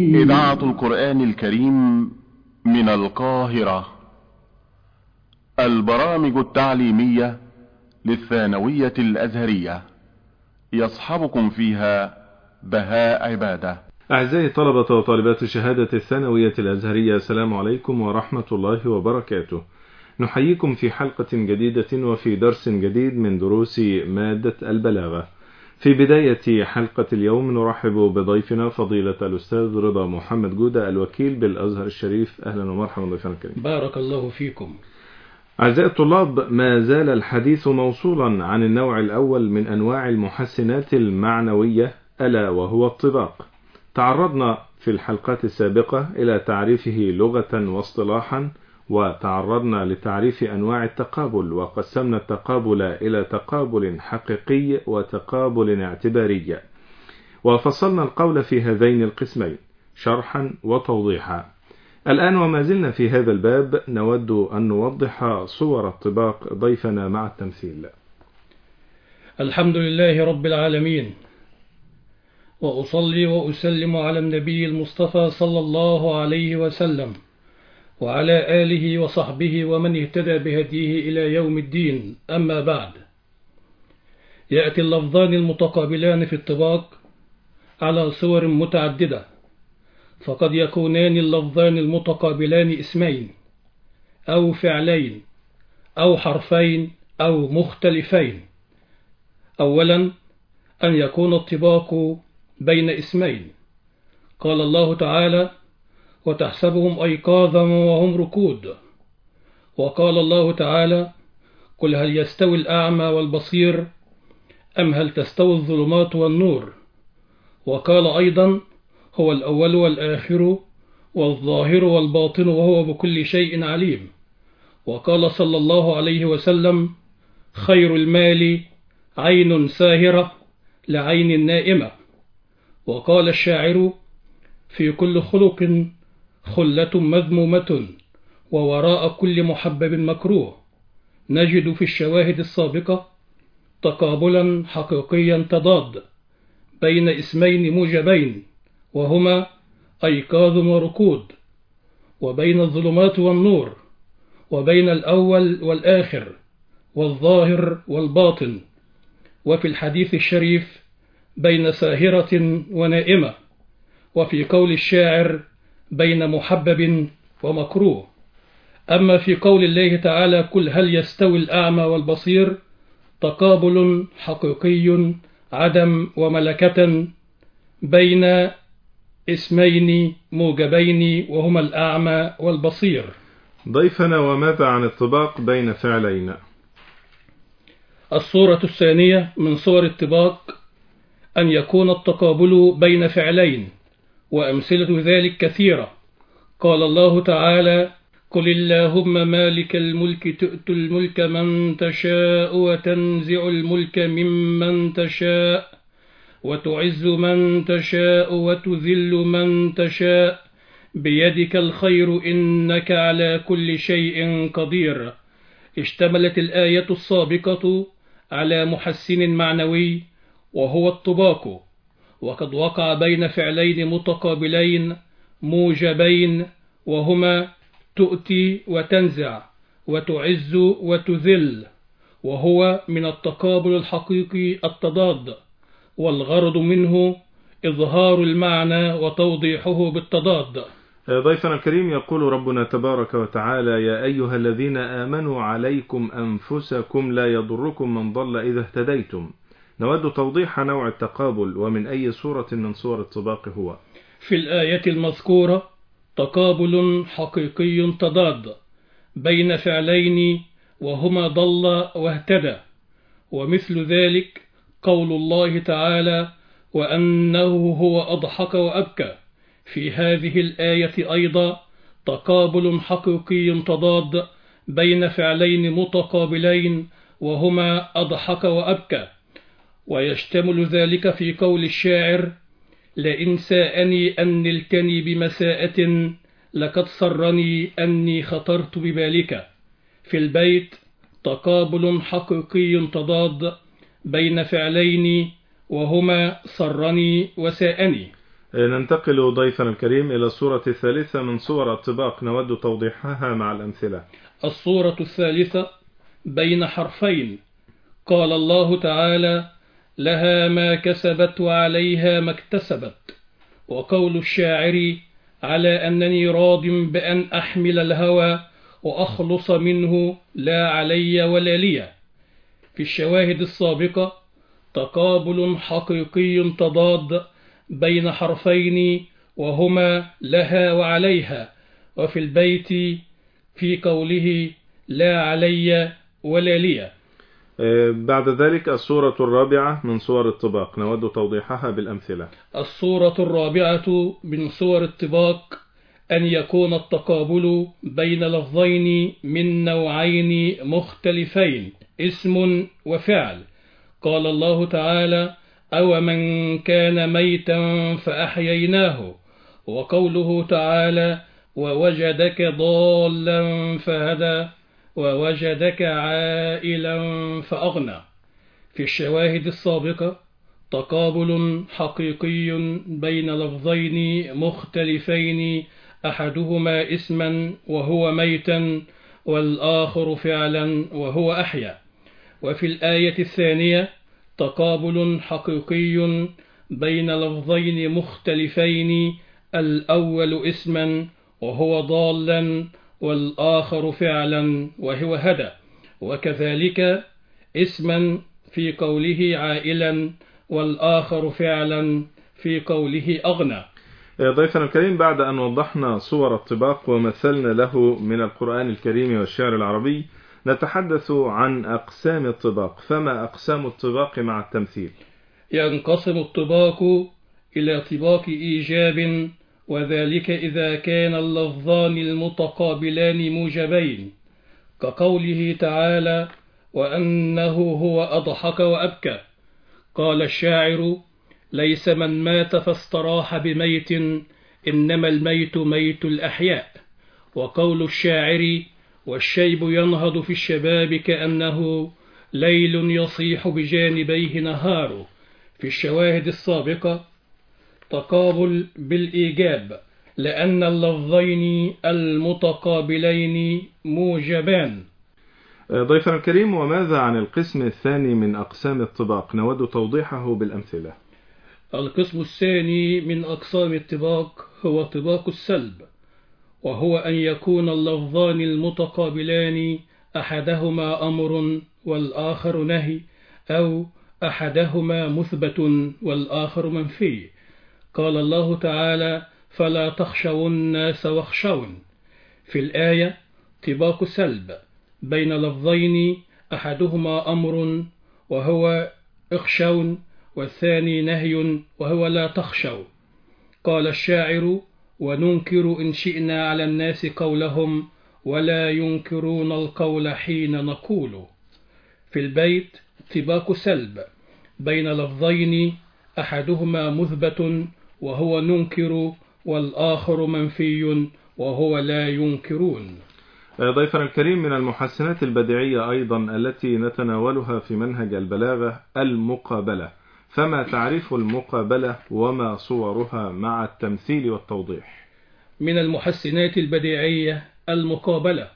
إذاعة القرآن الكريم من القاهرة. البرامج التعليمية للثانوية الأزهرية يصحبكم فيها بهاء عبادة. أعزائي طلبة وطالبات شهادة الثانوية الأزهرية، السلام عليكم ورحمة الله وبركاته. نحييكم في حلقة جديدة وفي درس جديد من دروس مادة البلاغة. في بداية حلقة اليوم نرحب بضيفنا فضيلة الأستاذ رضا محمد جودة الوكيل بالأزهر الشريف. أهلا ومرحبا ضيفنا الكريم. بارك الله فيكم. أعزائي الطلاب، ما زال الحديث موصولا عن النوع الأول من أنواع المحسنات المعنوية، ألا وهو الطباق. تعرضنا في الحلقات السابقة إلى تعريفه لغة واصطلاحا، وتعرضنا لتعريف أنواع التقابل، وقسمنا التقابل إلى تقابل حقيقي وتقابل اعتباري، وفصلنا القول في هذين القسمين شرحا وتوضيحا. الآن وما زلنا في هذا الباب نود أن نوضح صور الطباق ضيفنا مع التمثيل. الحمد لله رب العالمين، وأصلي وأسلم على النبي المصطفى صلى الله عليه وسلم وعلى آله وصحبه ومن اهتدى بهديه إلى يوم الدين. أما بعد، يأتي اللفظان المتقابلان في الطباق على صور متعددة، فقد يكونان اللفظان المتقابلان اسمين أو فعلين أو حرفين أو مختلفين. أولا، أن يكون الطباق بين اسمين. قال الله تعالى: وتحسبهم أيقاظا وهم ركود. وقال الله تعالى: قل هل يستوي الأعمى والبصير أم هل تستوي الظلمات والنور. وقال أيضا: هو الأول والآخر والظاهر والباطن وهو بكل شيء عليم. وقال صلى الله عليه وسلم: خير المال عين ساهرة لعين نائمة. وقال الشاعر: في كل خلق خلة مذمومة ووراء كل محبب مكروه. نجد في الشواهد السابقة تقابلا حقيقيا تضاد بين اسمين موجبين، وهما أيقاظ وركود، وبين الظلمات والنور، وبين الأول والآخر والظاهر والباطن، وفي الحديث الشريف بين ساهرة ونائمة، وفي قول الشاعر بين محبب ومكروه. أما في قول الله تعالى: قل هل يستوي الأعمى والبصير، تقابل حقيقي عدم وملكة بين اسمين موجبين وهما الأعمى والبصير. ضيفنا، وماذا عن الطباق بين فعلين؟ الصورة الثانية من صور الطباق أن يكون التقابل بين فعلين، وأمثلة ذلك كثيرة. قال الله تعالى: قل اللهم مالك الملك تؤتي الملك من تشاء وتنزع الملك ممن تشاء وتعز من تشاء وتذل من تشاء بيدك الخير إنك على كل شيء قدير. اشتملت الآية السابقة على محسن معنوي وهو الطباق، وقد وقع بين فعلين متقابلين موجبين، وهما تؤتي وتنزع وتعز وتذل، وهو من التقابل الحقيقي التضاد، والغرض منه إظهار المعنى وتوضيحه بالتضاد. ضيفنا الكريم، يقول ربنا تبارك وتعالى: يا أيها الذين آمنوا عليكم أنفسكم لا يضركم من ضل إذا اهتديتم. نود توضيح نوع التقابل، ومن أي صورة من صور الطباق هو؟ في الآية المذكورة تقابل حقيقي تضاد بين فعلين وهما ضل واهتدى، ومثل ذلك قول الله تعالى: وأنه هو أضحك وأبكى. في هذه الآية أيضا تقابل حقيقي تضاد بين فعلين متقابلين وهما أضحك وأبكى، ويشتمل ذلك في قول الشاعر: لئن ساءني أن نلتني بمساءة لقد سرني أني خطرت ببالك. في البيت تقابل حقيقي تضاد بين فعلين وهما سرني وساءني. ننتقل ضيفنا الكريم إلى الصورة الثالثة من صور الطباق، نود توضيحها مع الأمثلة. الصورة الثالثة بين حرفين. قال الله تعالى: لها ما كسبت وعليها ما اكتسبت. وقول الشاعر: على أنني راض بأن أحمل الهوى وأخلص منه لا علي ولا لي. في الشواهد السابقة تقابل حقيقي تضاد بين حرفين وهما لها وعليها، وفي البيت في قوله لا علي ولا لي. بعد ذلك الصورة الرابعة من صور الطباق، نود توضيحها بالأمثلة. الصورة الرابعة من صور الطباق أن يكون التقابل بين لفظين من نوعين مختلفين، اسم وفعل. قال الله تعالى: أو من كان ميتا فأحييناه. وقوله تعالى: ووجدك ضالا فهدى ووجدك عائلا فأغنى. في الشواهد السابقة تقابل حقيقي بين لفظين مختلفين، أحدهما اسما وهو ميتا والآخر فعلا وهو أحيا. وفي الآية الثانية تقابل حقيقي بين لفظين مختلفين، الأول اسما وهو ضالا والآخر فعلا وهو هدى، وكذلك اسما في قوله عائلا والآخر فعلا في قوله أغنى. ضيفنا الكريم، بعد أن وضحنا صور الطباق ومثلنا له من القرآن الكريم والشعر العربي، نتحدث عن أقسام الطباق. فما أقسام الطباق مع التمثيل؟ ينقسم الطباق إلى طباق إيجاب، وذلك إذا كان اللفظان المتقابلان موجبين، كقوله تعالى: وأنه هو أضحك وأبكى. قال الشاعر: ليس من مات فاستراح بميت، إنما الميت ميت الأحياء. وقول الشاعر: والشيب ينهض في الشباب كأنه ليل يصيح بجانبيه نهار. في الشواهد السابقة تقابل بالإيجاب، لأن اللفظين المتقابلين موجبان. ضيفنا الكريم، وماذا عن القسم الثاني من أقسام الطباق؟ نود توضيحه بالأمثلة. القسم الثاني من أقسام الطباق هو طباق السلب، وهو أن يكون اللفظان المتقابلان أحدهما أمر والآخر نهي، أو أحدهما مثبت والآخر منفي. قال الله تعالى: فلا تخشوا الناس واخشون. في الآية طباق سلب بين لفظين أحدهما أمر وهو اخشون، والثاني نهي وهو لا تخشوا. قال الشاعر: وننكر إن شئنا على الناس قولهم ولا ينكرون القول حين نقول. في البيت طباق سلب بين لفظين أحدهما مثبت وهو ننكر، والآخر منفي وهو لا ينكرون. ضيفنا الكريم، من المحسنات البديعية أيضا التي نتناولها في منهج البلاغة المقابلة. فما تعريف المقابلة وما صورها مع التمثيل والتوضيح؟ من المحسنات البديعية المقابلة،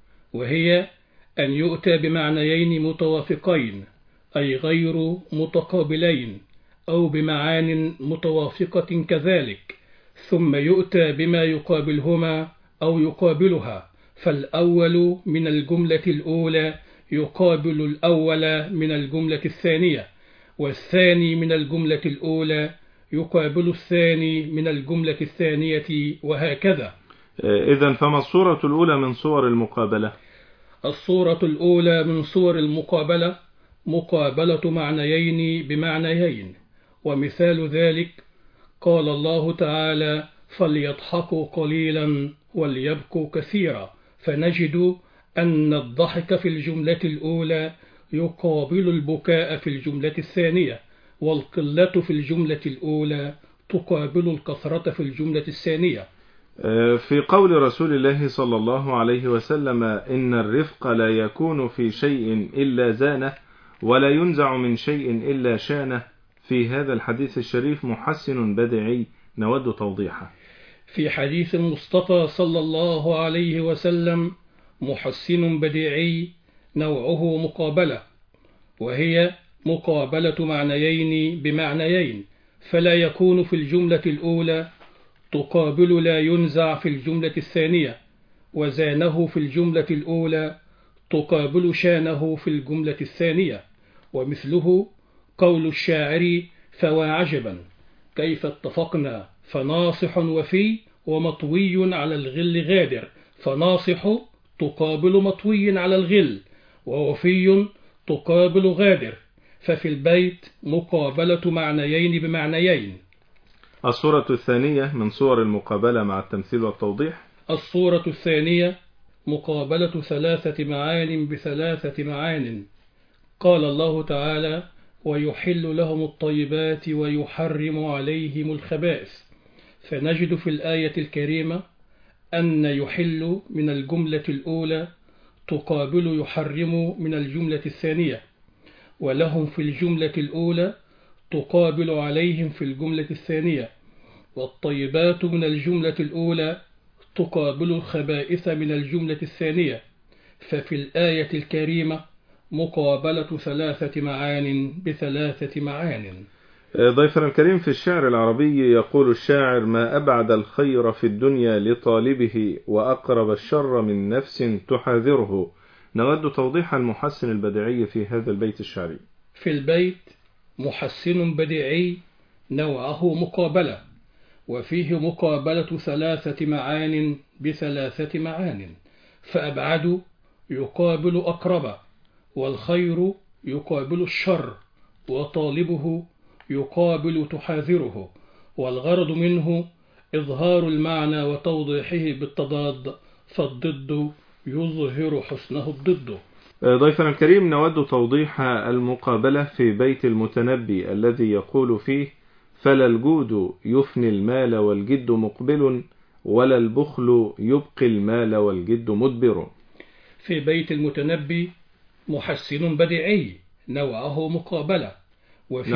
وهي أن يؤتى بمعنيين متوافقين أي غير متقابلين، أو بمعان متوافقة كذلك، ثم يؤتى بما يقابلهما أو يقابلها، فالأول من الجملة الأولى يقابل الأول من الجملة الثانية، والثاني من الجملة الأولى يقابل الثاني من الجملة الثانية، وهكذا. إذن فما الصورة الأولى من صور المقابلة؟ الصورة الأولى من صور المقابلة مقابلة معنيين بمعنيين، ومثال ذلك قال الله تعالى: فليضحكوا قليلا وليبكوا كثيرا. فنجد أن الضحك في الجملة الأولى يقابل البكاء في الجملة الثانية، والقلة في الجملة الأولى تقابل الكثرة في الجملة الثانية. في قول رسول الله صلى الله عليه وسلم: إن الرفق لا يكون في شيء إلا زانه ولا ينزع من شيء إلا شانه، في هذا الحديث الشريف محسن بديعي نود توضيحه. في حديث المصطفى صلى الله عليه وسلم: محسن بديعي نوعه مقابلة، وهي مقابلة معنيين بمعنيين، فلا يكون في الجملة الأولى تقابل لا ينزع في الجملة الثانية، وزانه في الجملة الأولى تقابل شانه في الجملة الثانية. ومثله قول الشاعر: فوا عجبا كيف اتفقنا فناصح وفي ومطوي على الغل غادر. فناصح تقابل مطوي على الغل، ووفي تقابل غادر، ففي البيت مقابلة معنيين بمعنيين. الصورة الثانية من صور المقابلة مع التمثيل والتوضيح. الصورة الثانية مقابلة ثلاثة معان بثلاثة معان. قال الله تعالى: ويحل لهم الطيبات ويحرم عليهم الخبائث. فنجد في الآية الكريمة أن يحل من الجملة الأولى تقابل يحرم من الجملة الثانية، ولهم في الجملة الأولى تقابل عليهم في الجملة الثانية، والطيبات من الجملة الأولى تقابل الخبائث من الجملة الثانية. ففي الآية الكريمة مقابلة ثلاثة معان بثلاثة معان. ضيفنا الكريم، في الشعر العربي يقول الشاعر: ما أبعد الخير في الدنيا لطالبه وأقرب الشر من نفس تحاذره. نود توضيح المحسن البديعي في هذا البيت الشعري. في البيت محسن بديعي نوعه مقابلة، وفيه مقابلة ثلاثة معان بثلاثة معان. فأبعد يقابل أقرب، والخير يقابل الشر، وطالبه يقابل تحاذره، والغرض منه إظهار المعنى وتوضيحه بالتضاد، فالضد يظهر حسنه الضد. ضيفنا الكريم، نود توضيح المقابلة في بيت المتنبي الذي يقول فيه: فلا الجود يفني المال والجد مقبل، ولا البخل يبقي المال والجد مدبر. في بيت المتنبي محسن بديعي نوعه مقابلة، وفيه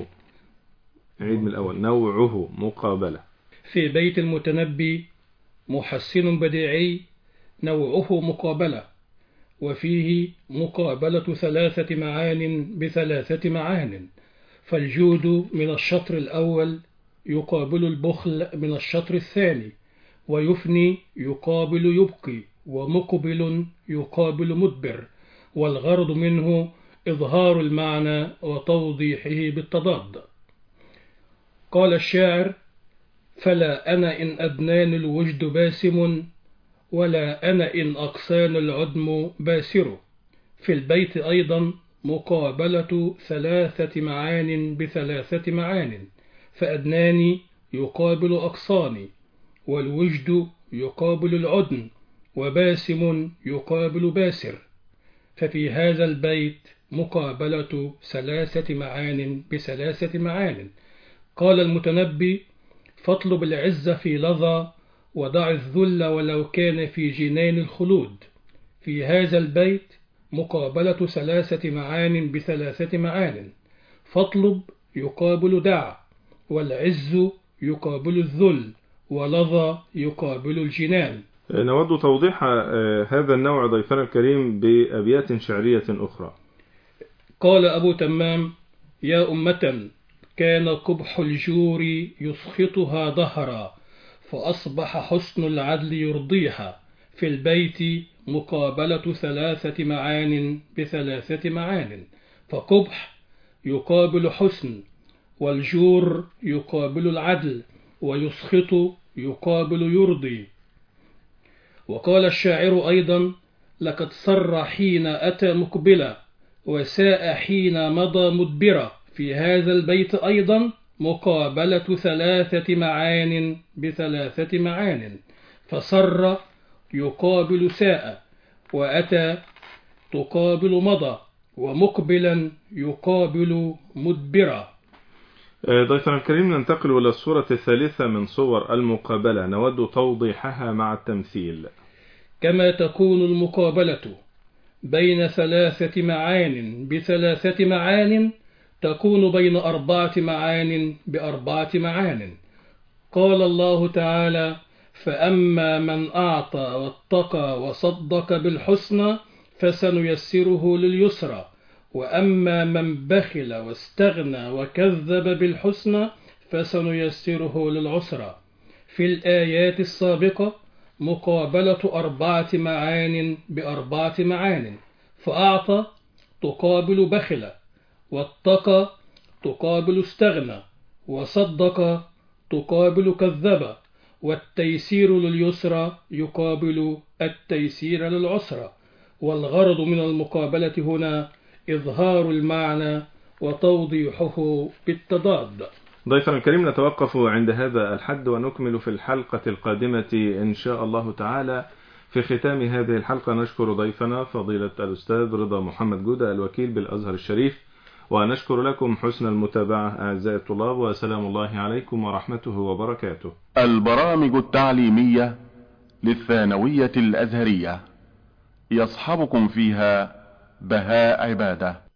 نوعه مقابلة. في بيت المتنبي محسن بديعي نوعه مقابلة، وفيه مقابلة ثلاثة معان بثلاثة معان. فالجود من الشطر الأول يقابل البخل من الشطر الثاني، ويفني يقابل يبقي، ومقبل يقابل مدبر، والغرض منه إظهار المعنى وتوضيحه بالتضاد. قال الشاعر: فلا أنا إن أدنان الوجد باسم، ولا أنا إن أقسان العدم باسر. في البيت أيضا مقابلة ثلاثة معان بثلاثة معان. فأدناني يقابل أقصاني، والوجد يقابل العدن، وباسم يقابل باسر. ففي هذا البيت مقابلة ثلاثة معان بثلاثة معان. قال المتنبي: فاطلب العزة في لظى، ودع الذل ولو كان في جنان الخلود. في هذا البيت مقابلة ثلاثة معان بثلاثة معان. فاطلب يقابل دع، والعز يقابل الذل، ولظى يقابل الجنان. نود توضيح هذا النوع ضيفنا الكريم بأبيات شعرية أخرى. قال أبو تمام: يا أمة كان قبح الجور يسخطها ظهرا، فأصبح حسن العدل يرضيها. في البيت مقابلة ثلاثة معان بثلاثة معان. فقبح يقابل حسن، والجور يقابل العدل، ويسخط يقابل يرضي. وقال الشاعر أيضا: لقد سر حين أتى مقبلا، وساء حين مضى مدبرا. في هذا البيت أيضا مقابلة ثلاثة معان بثلاثة معان. فسر يقابل ساء، وأتى تقابل مضى، ومقبلا يقابل مدبرا. ضيفنا الكريم، ننتقل إلى الصورة الثالثة من صور المقابلة، نود توضيحها مع التمثيل. كما تكون المقابلة بين ثلاثة معان بثلاثة معان، تكون بين أربعة معان بأربعة معان. قال الله تعالى: فأما من أعطى واتقى وصدق بالحسنى فسنيسره لليسرى، وأما من بخل واستغنى وكذب بالحسنى فسنيسره للعسرى. في الآيات السابقة مقابلة 4 معان ب4 معان، فأعطى تقابل بخل، واتقى تقابل استغنى، وصدق تقابل كذب، والتيسير لليسرى يقابل التيسير للعسرى. والغرض من المقابلة هنا إظهار المعنى وتوضيحه بالتضاد. ضيفنا الكريم، نتوقف عند هذا الحد ونكمل في الحلقة القادمة إن شاء الله تعالى. في ختام هذه الحلقة نشكر ضيفنا فضيلة الأستاذ رضا محمد جودة الوكيل بالأزهر الشريف، ونشكر لكم حسن المتابعة أعزائي الطلاب، وسلام الله عليكم ورحمته وبركاته. البرامج التعليمية للثانوية الأزهرية يصحبكم فيها بهاء عبادة.